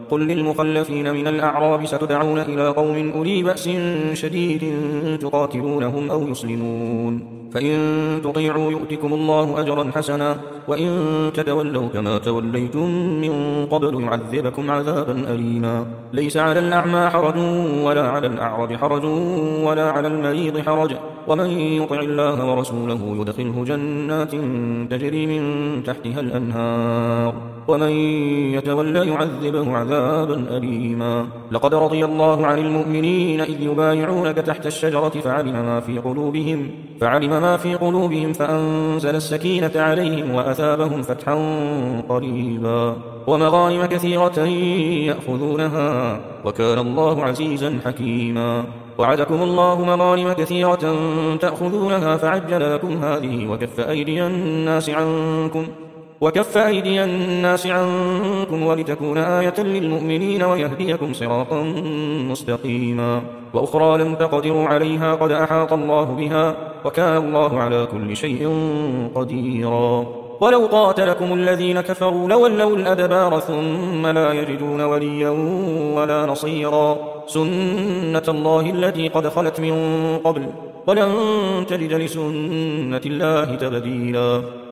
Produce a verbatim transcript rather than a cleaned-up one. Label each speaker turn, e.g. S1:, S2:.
S1: قل للمخلفين من الأعراب ستدعون إلى قوم أولي بأس شديد تقاتلونهم أو يسلمون فإن تطيعوا يؤتكم الله أجرا حسنا وإن تتولوا كما توليتم من قبل يعذبكم عذابا أليما ليس على الأعمى حرج ولا على الأعرج حرج ولا على المريض حرج ومن يطع الله ورسوله يدخله جنات تجري من تحتها الأنهار ومن يتولى يعذبه عذابا أليما لقد رضي الله عن المؤمنين إذ يبايعونك تحت الشجرة فعلم ما في قلوبهم فعلم ما في قلوبهم فأنزل السكينة عليهم وأثابهم فتحا قريبا ومغانم كثيرة يأخذونها وكان الله عزيزا حكيما وعدكم الله مغانم كثيرة تأخذونها فعجل لكم هذه وكف أيدي الناس عنكم وكف أيدي الناس عنكم ولتكون آية للمؤمنين ويهديكم صراطا مستقيما وأخرى لم تقدروا عليها قد أحاط الله بها وكان الله على كل شيء قديرا ولو قاتلكم الذين كفروا لولوا الأدبار ثم لا يجدون وليا ولا نصيرا سنة الله التي قد خلت من قبل ولن تجد لسنة الله تبديلا